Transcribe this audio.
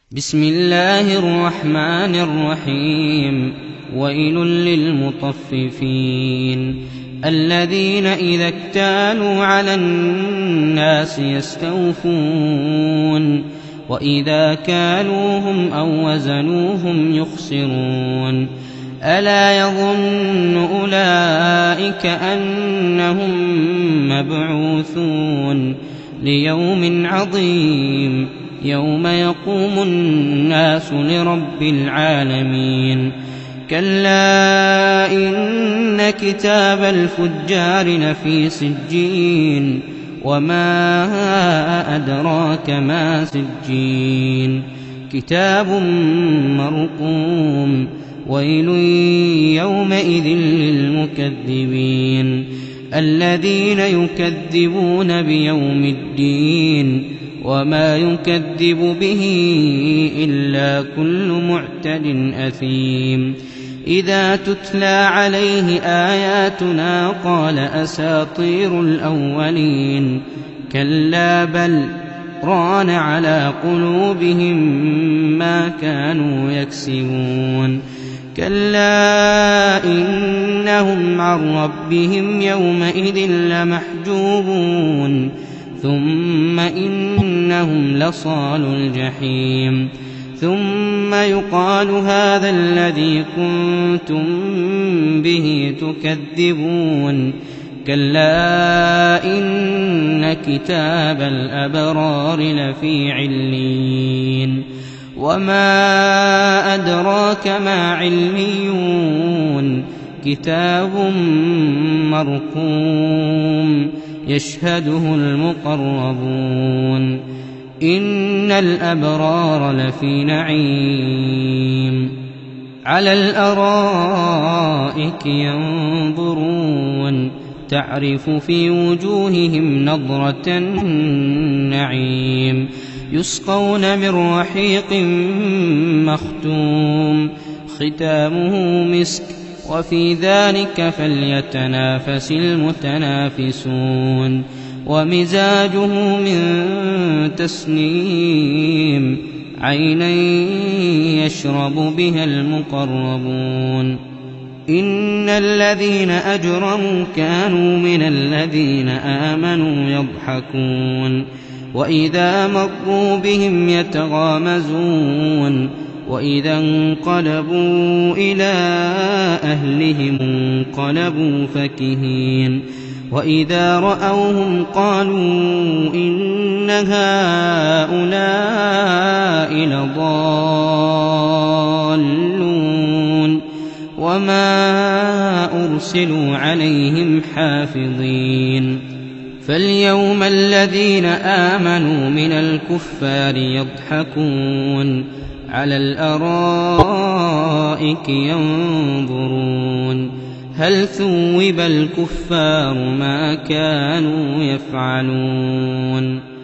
بسم الله الرحمن الرحيم. ويل للمطففين الذين إذا اكتالوا على الناس يستوفون وإذا كالوهم أو وزنوهم يخسرون. ألا يظن أولئك أنهم مبعوثون ليوم عظيم يوم يقوم الناس لرب العالمين. كلا إن كتاب الفجار لفي سجين وما أدراك ما سجين كتاب مرقوم. ويل يومئذ للمكذبين الذين يكذبون بيوم الدين وما يكذب به إلا كل معتد أثيم. إذا تتلى عليه آياتنا قال أساطير الأولين. كلا بل ران على قلوبهم ما كانوا يكسبون. كلا إنهم عن ربهم يومئذ لمحجوبون ثم إنهم لصال الجحيم. ثم يقال هذا الذي كنتم به تكذبون. كلا إن كتاب الأبرار لفي عليين وما أدراك ما عليون كتاب مرقوم يشهده المقربون. إن الأبرار لفي نعيم على الأرائك ينظرون تعرف في وجوههم نضرة النعيم. يسقون من رحيق مختوم ختامه مسك وفي ذلك فليتنافس المتنافسون. ومزاجه من تسنيم عينا يشرب بها المقربون. إن الذين أجرموا كانوا من الذين آمنوا يضحكون وإذا مروا بهم يتغامزون. وإذا انقلبوا إلى أهلهم انقلبوا فكهين. وإذا رأوهم قالوا إن هؤلاء لضالون وما أرسلوا عليهم حافظين. فاليوم الذين آمنوا من الكفار يضحكون على الأرائك ينظرون هل ثوب الكفار ما كانوا يفعلون.